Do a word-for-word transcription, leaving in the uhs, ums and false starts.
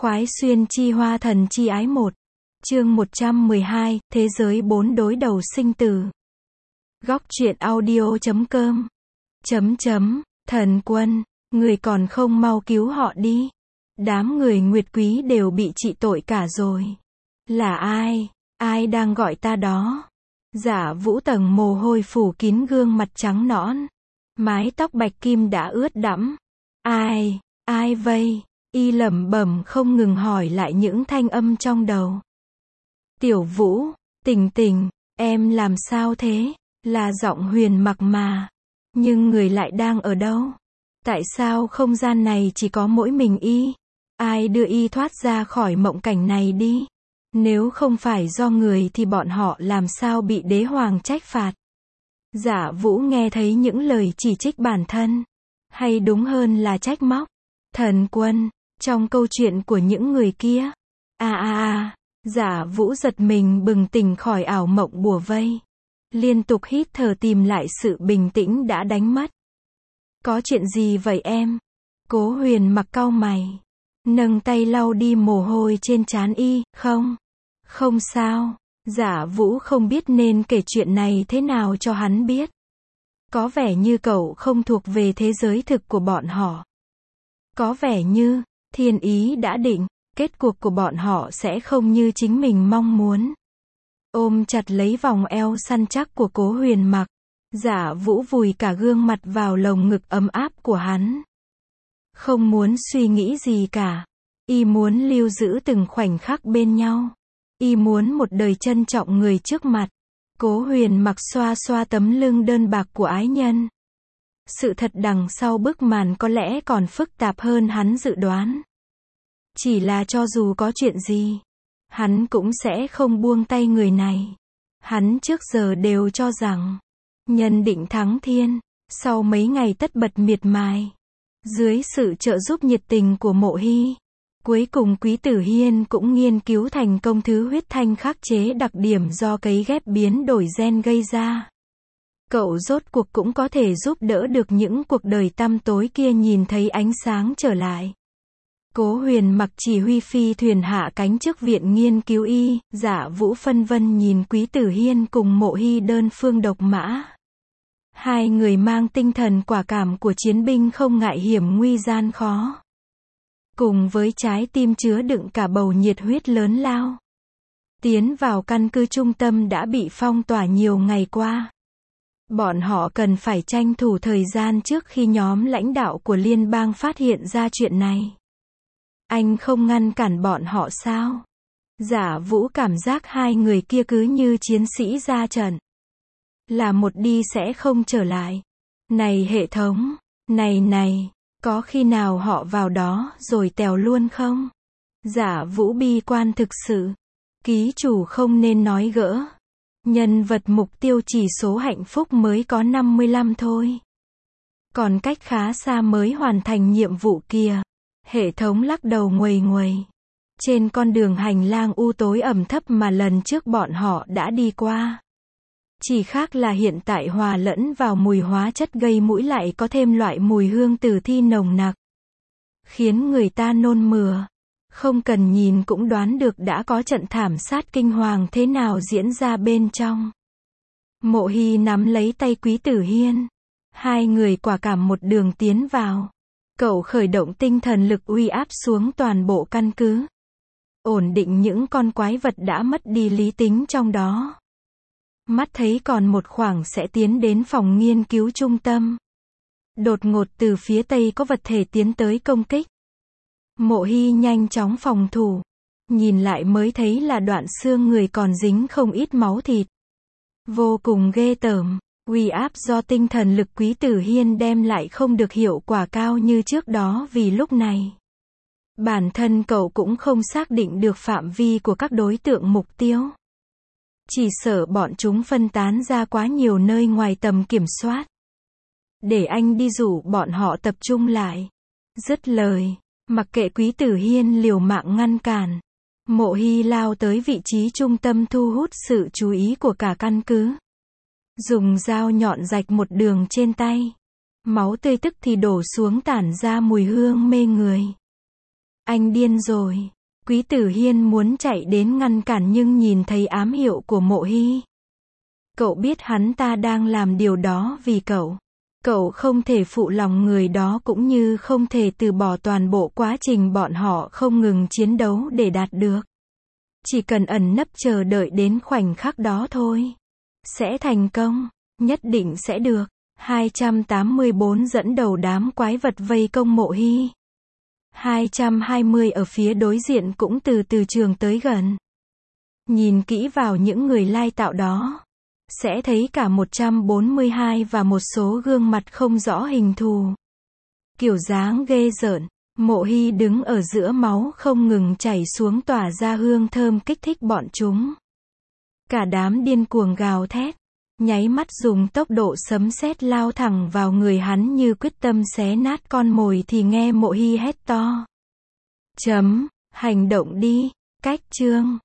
Khoái xuyên chi hoa thần chi ái một. Chương một trăm mười hai, Thế giới bốn đối đầu sinh tử. Góc truyện audio chấm com. Chấm chấm, thần quân, người còn không mau cứu họ đi. Đám người Nguyệt Quý đều bị trị tội cả rồi. Là ai? Ai đang gọi ta đó? Giả Vũ tầng mồ hôi phủ kín gương mặt trắng nõn. Mái tóc bạch kim đã ướt đẫm. Ai? Ai vây? Y lẩm bẩm không ngừng hỏi lại những thanh âm trong đầu. Tiểu Vũ, Tình Tình, em làm sao thế? Là giọng Huyền Mặc mà. Nhưng người lại đang ở đâu? Tại sao không gian này chỉ có mỗi mình y? Ai đưa y thoát ra khỏi mộng cảnh này đi? Nếu không phải do người thì bọn họ làm sao bị đế hoàng trách phạt? Giả Vũ nghe thấy những lời chỉ trích bản thân. Hay đúng hơn là trách móc. Thần quân, trong câu chuyện của những người kia. À à à, Giả Vũ giật mình bừng tỉnh khỏi ảo mộng bùa vây. Liên tục hít thở tìm lại sự bình tĩnh đã đánh mất. Có chuyện gì vậy em? Cố Huyền Mặc cau mày. Nâng tay lau đi mồ hôi trên trán y, không? Không sao. Giả Vũ không biết nên kể chuyện này thế nào cho hắn biết. Có vẻ như cậu không thuộc về thế giới thực của bọn họ. Có vẻ như, thiên ý đã định, kết cuộc của bọn họ sẽ không như chính mình mong muốn. Ôm chặt lấy vòng eo săn chắc của Cố Huyền Mặc, Giả Vũ vùi cả gương mặt vào lồng ngực ấm áp của hắn. Không muốn suy nghĩ gì cả. Y muốn lưu giữ từng khoảnh khắc bên nhau. Y muốn một đời trân trọng người trước mặt. Cố Huyền Mặc xoa xoa tấm lưng đơn bạc của ái nhân. Sự thật đằng sau bức màn có lẽ còn phức tạp hơn hắn dự đoán. Chỉ là cho dù có chuyện gì, hắn cũng sẽ không buông tay người này. Hắn trước giờ đều cho rằng, nhân định thắng thiên, sau mấy ngày tất bật miệt mài. Dưới sự trợ giúp nhiệt tình của Mộ Hy, cuối cùng Quý Tử Hiên cũng nghiên cứu thành công thứ huyết thanh khắc chế đặc điểm do cấy ghép biến đổi gen gây ra. Cậu rốt cuộc cũng có thể giúp đỡ được những cuộc đời tăm tối kia nhìn thấy ánh sáng trở lại. Cố Huyền Mặc chỉ huy phi thuyền hạ cánh trước viện nghiên cứu y, Giả Vũ phân vân nhìn Quý Tử Hiên cùng Mộ Hy đơn phương độc mã. Hai người mang tinh thần quả cảm của chiến binh không ngại hiểm nguy gian khó. Cùng với trái tim chứa đựng cả bầu nhiệt huyết lớn lao. Tiến vào căn cứ trung tâm đã bị phong tỏa nhiều ngày qua. Bọn họ cần phải tranh thủ thời gian trước khi nhóm lãnh đạo của liên bang phát hiện ra chuyện này. Anh không ngăn cản bọn họ sao? Giả Vũ cảm giác hai người kia cứ như chiến sĩ ra trận. Là một đi sẽ không trở lại. Này hệ thống, này này, có khi nào họ vào đó rồi tèo luôn không? Giả Vũ bi quan thực sự. Ký chủ không nên nói gỡ. Nhân vật mục tiêu chỉ số hạnh phúc mới có năm mươi lăm thôi. Còn cách khá xa mới hoàn thành nhiệm vụ kia. Hệ thống lắc đầu nguầy nguầy. Trên con đường hành lang u tối ẩm thấp mà lần trước bọn họ đã đi qua. Chỉ khác là hiện tại hòa lẫn vào mùi hóa chất gây mũi lại có thêm loại mùi hương tử thi nồng nặc. Khiến người ta nôn mửa. Không cần nhìn cũng đoán được đã có trận thảm sát kinh hoàng thế nào diễn ra bên trong. Mộ Hy nắm lấy tay Quý Tử Hiên. Hai người quả cảm một đường tiến vào. Cậu khởi động tinh thần lực uy áp xuống toàn bộ căn cứ. Ổn định những con quái vật đã mất đi lý tính trong đó. Mắt thấy còn một khoảng sẽ tiến đến phòng nghiên cứu trung tâm. Đột ngột từ phía tây có vật thể tiến tới công kích. Mộ Hy nhanh chóng phòng thủ. Nhìn lại mới thấy là đoạn xương người còn dính không ít máu thịt. Vô cùng ghê tởm. Uy áp do tinh thần lực Quý Tử Hiên đem lại không được hiệu quả cao như trước đó vì lúc này. Bản thân cậu cũng không xác định được phạm vi của các đối tượng mục tiêu. Chỉ sợ bọn chúng phân tán ra quá nhiều nơi ngoài tầm kiểm soát. Để anh đi rủ bọn họ tập trung lại. Dứt lời, mặc kệ Quý Tử Hiên liều mạng ngăn cản. Mộ Hy lao tới vị trí trung tâm thu hút sự chú ý của cả căn cứ. Dùng dao nhọn rạch một đường trên tay. Máu tươi tức thì đổ xuống tản ra mùi hương mê người. Anh điên rồi. Quý Tử Hiên muốn chạy đến ngăn cản nhưng nhìn thấy ám hiệu của Mộ Hy. Cậu biết hắn ta đang làm điều đó vì cậu. Cậu không thể phụ lòng người đó cũng như không thể từ bỏ toàn bộ quá trình bọn họ không ngừng chiến đấu để đạt được. Chỉ cần ẩn nấp chờ đợi đến khoảnh khắc đó thôi. Sẽ thành công. Nhất định sẽ được. hai trăm tám mươi bốn dẫn đầu đám quái vật vây công Mộ Hy. hai trăm hai mươi ở phía đối diện cũng từ từ trường tới gần. Nhìn kỹ vào những người lai tạo đó, sẽ thấy cả một trăm bốn mươi hai và một số gương mặt không rõ hình thù. Kiểu dáng ghê rợn. Mộ Hy đứng ở giữa, máu không ngừng chảy xuống tỏa ra hương thơm kích thích bọn chúng. Cả đám điên cuồng gào thét, nháy mắt dùng tốc độ sấm sét lao thẳng vào người hắn như quyết tâm xé nát con mồi thì nghe Mộ Hy hét to. Chấm, hành động đi, cách chương.